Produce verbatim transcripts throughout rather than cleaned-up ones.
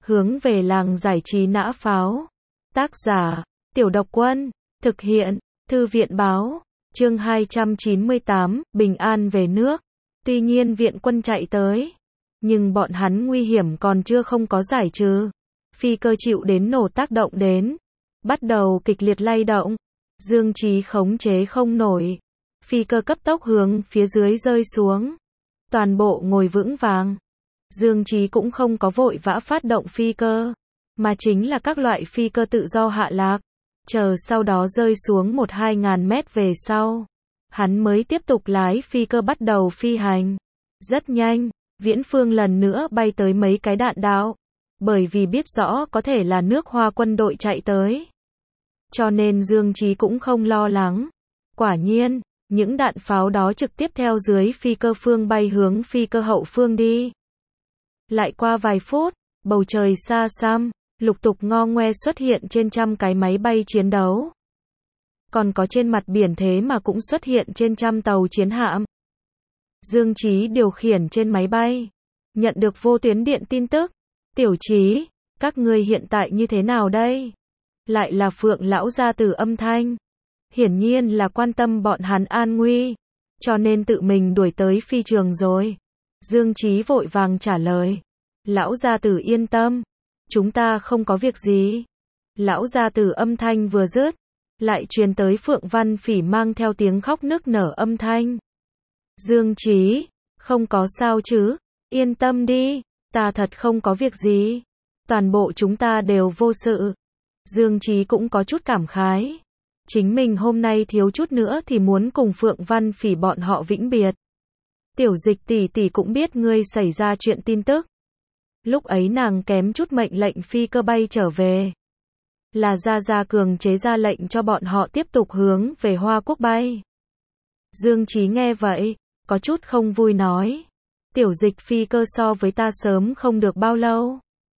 hướng về làng giải trí nã pháo. Tác giả, Tiểu Độc Quân, thực hiện, Thư viện báo, chương hai trăm chín mươi tám, bình an về nước. Tuy nhiên viện quân chạy tới, nhưng bọn hắn nguy hiểm còn chưa không có giải trừ. Phi cơ chịu đến nổ tác động đến, bắt đầu kịch liệt lay động. Dương Chí khống chế không nổi, phi cơ cấp tốc hướng phía dưới rơi xuống. Toàn bộ ngồi vững vàng. Dương Chí cũng không có vội vã phát động phi cơ, mà chính là các loại phi cơ tự do hạ lạc, chờ sau đó rơi xuống một hai ngàn mét về sau. Hắn mới tiếp tục lái phi cơ bắt đầu phi hành. Rất nhanh, viễn phương lần nữa bay tới mấy cái đạn đạo, bởi vì biết rõ có thể là nước Hoa quân đội chạy tới. Cho nên Dương Chí cũng không lo lắng. Quả nhiên, những đạn pháo đó trực tiếp theo dưới phi cơ phương bay hướng phi cơ hậu phương đi. Lại qua vài phút, bầu trời xa xăm, lục tục ngo ngoe xuất hiện trên trăm cái máy bay chiến đấu. Còn có trên mặt biển thế mà cũng xuất hiện trên trăm tàu chiến hạm. Dương Chí điều khiển trên máy bay, nhận được vô tuyến điện tin tức. Tiểu Chí, các ngươi hiện tại như thế nào đây? Lại là Phượng lão gia tử âm thanh. Hiển nhiên là quan tâm bọn hắn an nguy, cho nên tự mình đuổi tới phi trường rồi. Dương Chí vội vàng trả lời. Lão gia tử yên tâm, chúng ta không có việc gì. Lão gia tử âm thanh vừa dứt, lại truyền tới Phượng Văn Phỉ mang theo tiếng khóc nức nở âm thanh. Dương Chí, không có sao chứ, yên tâm đi, ta thật không có việc gì. Toàn bộ chúng ta đều vô sự. Dương Chí cũng có chút cảm khái. Chính mình hôm nay thiếu chút nữa thì muốn cùng Phượng Văn Phỉ bọn họ vĩnh biệt. Tiểu Dịch tỷ tỷ cũng biết ngươi xảy ra chuyện tin tức. Lúc ấy nàng kém chút mệnh lệnh phi cơ bay trở về. Là Gia Gia cường chế ra lệnh cho bọn họ tiếp tục hướng về Hoa Quốc bay. Dương Chí nghe vậy, có chút không vui nói. Tiểu Dịch phi cơ so với ta sớm không được bao lâu.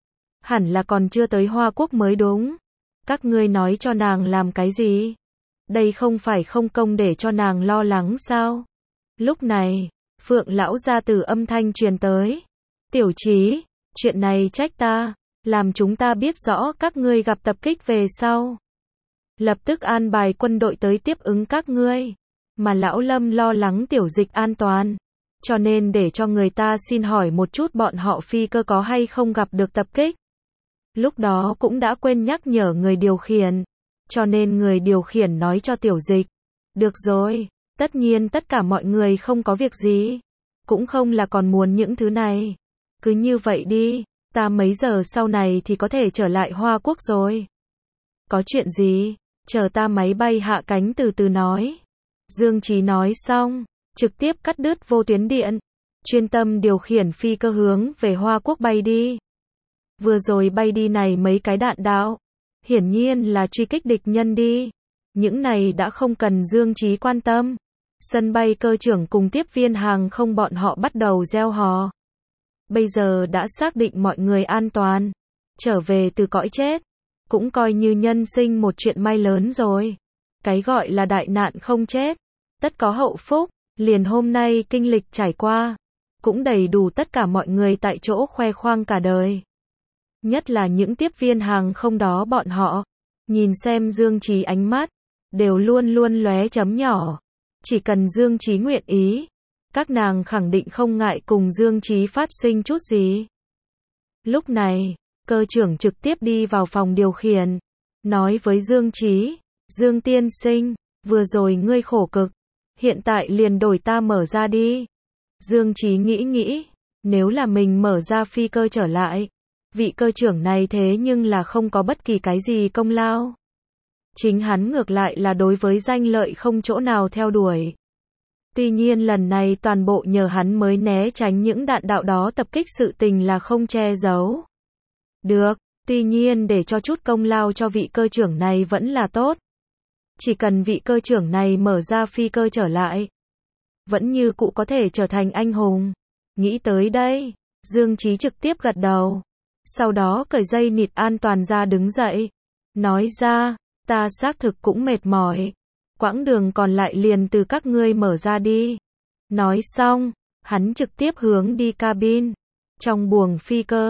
Hẳn là còn chưa tới Hoa Quốc mới đúng. Các ngươi nói cho nàng làm cái gì? Đây không phải không công để cho nàng lo lắng sao? Lúc này, Phượng lão gia tử âm thanh truyền tới. Tiểu Chí, chuyện này trách ta, làm chúng ta biết rõ các ngươi gặp tập kích về sau. Lập tức an bài quân đội tới tiếp ứng các ngươi. Mà lão Lâm lo lắng Tiểu Dịch an toàn, cho nên để cho người ta xin hỏi một chút bọn họ phi cơ có hay không gặp được tập kích. Lúc đó cũng đã quên nhắc nhở người điều khiển, cho nên người điều khiển nói cho Tiểu Dịch. Được rồi, tất nhiên tất cả mọi người không có việc gì, cũng không là còn muốn những thứ này. Cứ như vậy đi, ta mấy giờ sau này thì có thể trở lại Hoa Quốc rồi. Có chuyện gì, chờ ta máy bay hạ cánh từ từ nói. Dương Chí nói xong, trực tiếp cắt đứt vô tuyến điện, chuyên tâm điều khiển phi cơ hướng về Hoa Quốc bay đi. Vừa rồi bay đi này mấy cái đạn đạo, hiển nhiên là truy kích địch nhân đi. Những này đã không cần Dương Chí quan tâm. Sân bay cơ trưởng cùng tiếp viên hàng không bọn họ bắt đầu reo hò. Bây giờ đã xác định mọi người an toàn, trở về từ cõi chết, cũng coi như nhân sinh một chuyện may lớn rồi. Cái gọi là đại nạn không chết, tất có hậu phúc, liền hôm nay kinh lịch trải qua, cũng đầy đủ tất cả mọi người tại chỗ khoe khoang cả đời. Nhất là những tiếp viên hàng không đó bọn họ, nhìn xem Dương Chí ánh mắt, đều luôn luôn lóe chấm nhỏ. Chỉ cần Dương Chí nguyện ý, các nàng khẳng định không ngại cùng Dương Chí phát sinh chút gì. Lúc này, cơ trưởng trực tiếp đi vào phòng điều khiển, nói với Dương Chí, Dương tiên sinh, vừa rồi ngươi khổ cực, hiện tại liền đổi ta mở ra đi. Dương Chí nghĩ nghĩ, nếu là mình mở ra phi cơ trở lại, vị cơ trưởng này thế nhưng là không có bất kỳ cái gì công lao. Chính hắn ngược lại là đối với danh lợi không chỗ nào theo đuổi. Tuy nhiên lần này toàn bộ nhờ hắn mới né tránh những đạn đạo đó tập kích sự tình là không che giấu. Được, tuy nhiên để cho chút công lao cho vị cơ trưởng này vẫn là tốt. Chỉ cần vị cơ trưởng này mở ra phi cơ trở lại, vẫn như cũ có thể trở thành anh hùng. Nghĩ tới đây, Dương Chí trực tiếp gật đầu. Sau đó cởi dây nịt an toàn ra đứng dậy. Nói ra, ta xác thực cũng mệt mỏi. Quãng đường còn lại liền từ các ngươi mở ra đi. Nói xong, hắn trực tiếp hướng đi cabin. Trong buồng phi cơ,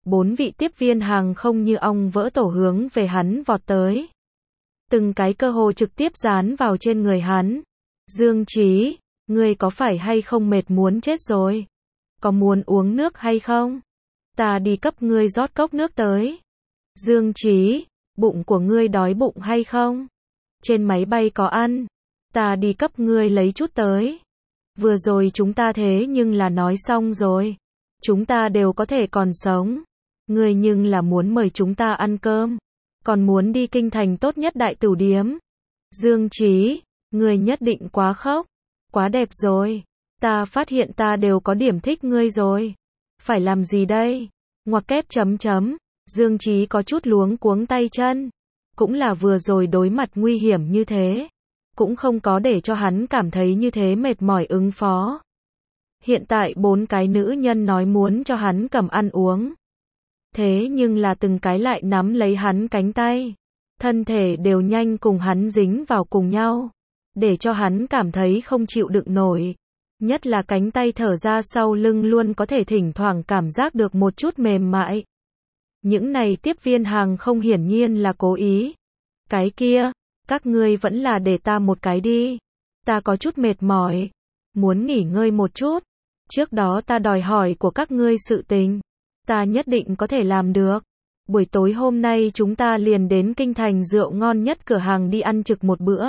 Bốn vị tiếp viên hàng không như ong vỡ tổ hướng về hắn vọt tới. Từng cái cơ hồ trực tiếp dán vào trên người hắn. Dương Chí, ngươi có phải hay không mệt muốn chết rồi? Có muốn uống nước hay không? Ta đi cấp ngươi rót cốc nước tới. Dương Chí, bụng của ngươi đói bụng hay không? Trên máy bay có ăn. Ta đi cấp ngươi lấy chút tới. Vừa rồi chúng ta thế nhưng là nói xong rồi. Chúng ta đều có thể còn sống. Ngươi nhưng là muốn mời chúng ta ăn cơm. Còn muốn đi kinh thành tốt nhất đại tửu điếm. Dương Chí, ngươi nhất định quá khốc. Quá đẹp rồi. Ta phát hiện ta đều có điểm thích ngươi rồi. Phải làm gì đây? Ngoặc kép chấm chấm. Dương Chí có chút luống cuống tay chân. Cũng là vừa rồi đối mặt nguy hiểm như thế. Cũng không có để cho hắn cảm thấy như thế mệt mỏi ứng phó. Hiện tại bốn cái nữ nhân nói muốn cho hắn cầm ăn uống. Thế nhưng là từng cái lại nắm lấy hắn cánh tay. Thân thể đều nhanh cùng hắn dính vào cùng nhau. Để cho hắn cảm thấy không chịu đựng nổi. Nhất là cánh tay thở ra sau lưng luôn có thể thỉnh thoảng cảm giác được một chút mềm mại. Những này tiếp viên hàng không hiển nhiên là cố ý. Cái kia, các ngươi vẫn là để ta một cái đi. Ta có chút mệt mỏi. Muốn nghỉ ngơi một chút. Trước đó ta đòi hỏi của các ngươi sự tình. Ta nhất định có thể làm được. Buổi tối hôm nay chúng ta liền đến kinh thành rượu ngon nhất cửa hàng đi ăn trực một bữa.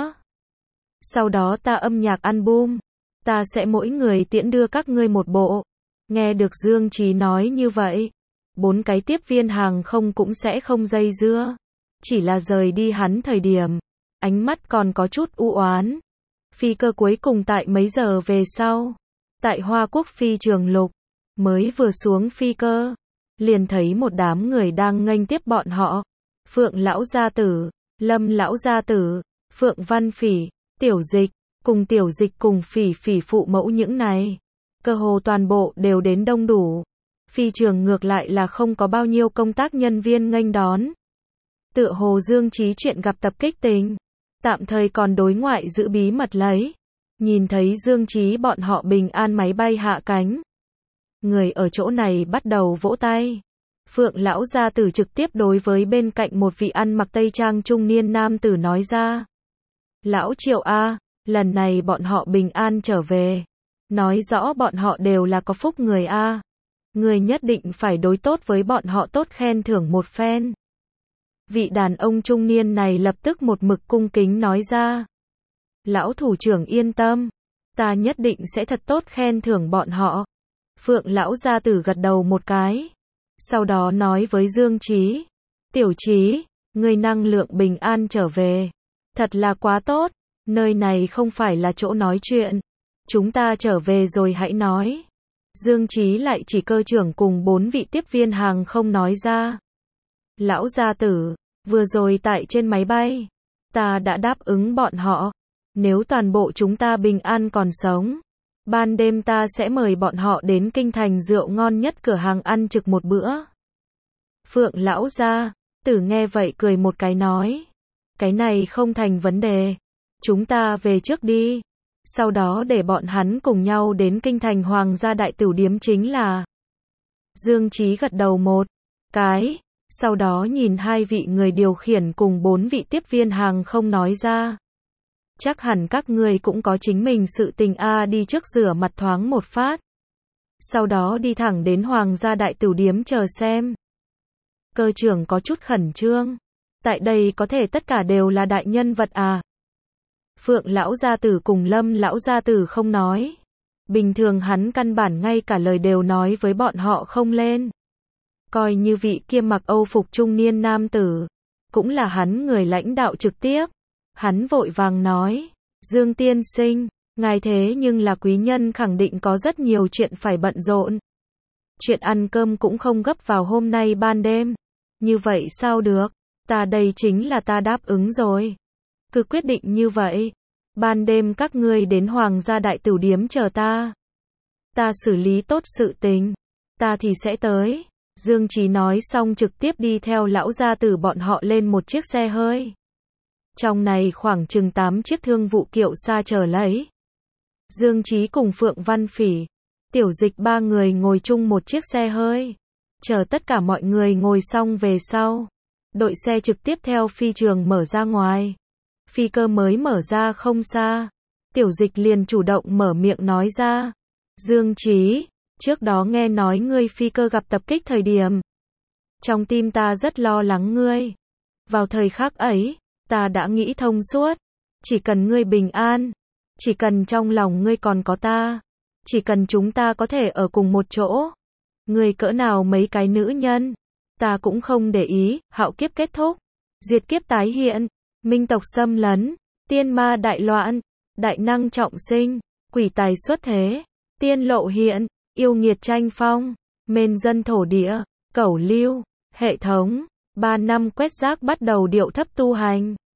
Sau đó ta âm nhạc album. Ta sẽ mỗi người tiễn đưa các ngươi một bộ. Nghe được Dương Chí nói như vậy. Bốn cái tiếp viên hàng không cũng sẽ không dây dưa. Chỉ là rời đi hắn thời điểm. Ánh mắt còn có chút u oán. Phi cơ cuối cùng tại mấy giờ về sau. Tại Hoa Quốc phi trường lục. Mới vừa xuống phi cơ. Liền thấy một đám người đang nghênh tiếp bọn họ. Phượng lão gia tử, Lâm lão gia tử, Phượng Văn Phỉ, Tiểu Dịch, cùng Tiểu Dịch cùng Phỉ Phỉ phụ mẫu những này. Cơ hồ toàn bộ đều đến đông đủ. Phi trường ngược lại là không có bao nhiêu công tác nhân viên nghênh đón. Tựa hồ Dương Chí chuyện gặp tập kích tình. Tạm thời còn đối ngoại giữ bí mật lấy. Nhìn thấy Dương Chí bọn họ bình an máy bay hạ cánh. Người ở chỗ này bắt đầu vỗ tay. Phượng lão gia tử trực tiếp đối với bên cạnh một vị ăn mặc tây trang trung niên nam tử nói ra. Lão Triệu a, lần này bọn họ bình an trở về. Nói rõ bọn họ đều là có phúc người a. Người nhất định phải đối tốt với bọn họ tốt khen thưởng một phen. Vị đàn ông trung niên này lập tức một mực cung kính nói ra. Lão thủ trưởng yên tâm. Ta nhất định sẽ thật tốt khen thưởng bọn họ. Phượng lão gia tử gật đầu một cái. Sau đó nói với Dương Chí. Tiểu Chí, người năng lượng bình an trở về. Thật là quá tốt. Nơi này không phải là chỗ nói chuyện. Chúng ta trở về rồi hãy nói. Dương Chí lại chỉ cơ trưởng cùng bốn vị tiếp viên hàng không nói ra. Lão gia tử, vừa rồi tại trên máy bay. Ta đã đáp ứng bọn họ. Nếu toàn bộ chúng ta bình an còn sống. Ban đêm ta sẽ mời bọn họ đến kinh thành rượu ngon nhất cửa hàng ăn trực một bữa. Phượng lão gia tử nghe vậy cười một cái nói. Cái này không thành vấn đề. Chúng ta về trước đi. Sau đó để bọn hắn cùng nhau đến kinh thành hoàng gia đại tửu điếm chính là. Dương Chí gật đầu một cái. Sau đó nhìn hai vị người điều khiển cùng bốn vị tiếp viên hàng không nói ra. Chắc hẳn các người cũng có chính mình sự tình a, đi trước rửa mặt thoáng một phát. Sau đó đi thẳng đến hoàng gia đại tửu điếm chờ xem. Cơ trưởng có chút khẩn trương. Tại đây có thể tất cả đều là đại nhân vật à. Phượng lão gia tử cùng Lâm lão gia tử không nói. Bình thường hắn căn bản ngay cả lời đều nói với bọn họ không lên. Coi như vị kia mặc Âu phục trung niên nam tử. Cũng là hắn người lãnh đạo trực tiếp. Hắn vội vàng nói. Dương tiên sinh, ngài thế nhưng là quý nhân khẳng định có rất nhiều chuyện phải bận rộn. Chuyện ăn cơm cũng không gấp vào hôm nay ban đêm. Như vậy sao được? Ta đây chính là ta đáp ứng rồi. Cứ quyết định như vậy. Ban đêm các ngươi đến hoàng gia đại tửu điếm chờ ta. Ta xử lý tốt sự tình. Ta thì sẽ tới. Dương Chí nói xong trực tiếp đi theo lão gia tử bọn họ lên một chiếc xe hơi. Trong này khoảng chừng tám chiếc thương vụ kiệu xa chờ lấy. Dương Chí cùng Phượng Văn Phỉ, Tiểu Dịch ba người ngồi chung một chiếc xe hơi. Chờ tất cả mọi người ngồi xong về sau, đội xe trực tiếp theo phi trường mở ra ngoài. Phi cơ mới mở ra không xa, Tiểu Dịch liền chủ động mở miệng nói ra. Dương Chí, trước đó nghe nói ngươi phi cơ gặp tập kích thời điểm. Trong tim ta rất lo lắng ngươi. Vào thời khắc ấy, ta đã nghĩ thông suốt. Chỉ cần ngươi bình an, chỉ cần trong lòng ngươi còn có ta, chỉ cần chúng ta có thể ở cùng một chỗ. Ngươi cỡ nào mấy cái nữ nhân, ta cũng không để ý. Hạo kiếp kết thúc, diệt kiếp tái hiện, minh tộc xâm lấn, tiên ma đại loạn, đại năng trọng sinh, quỷ tài xuất thế, tiên lộ hiện, yêu nghiệt tranh phong, mên dân thổ địa, cẩu lưu, hệ thống, ba năm quét rác bắt đầu điệu thấp tu hành.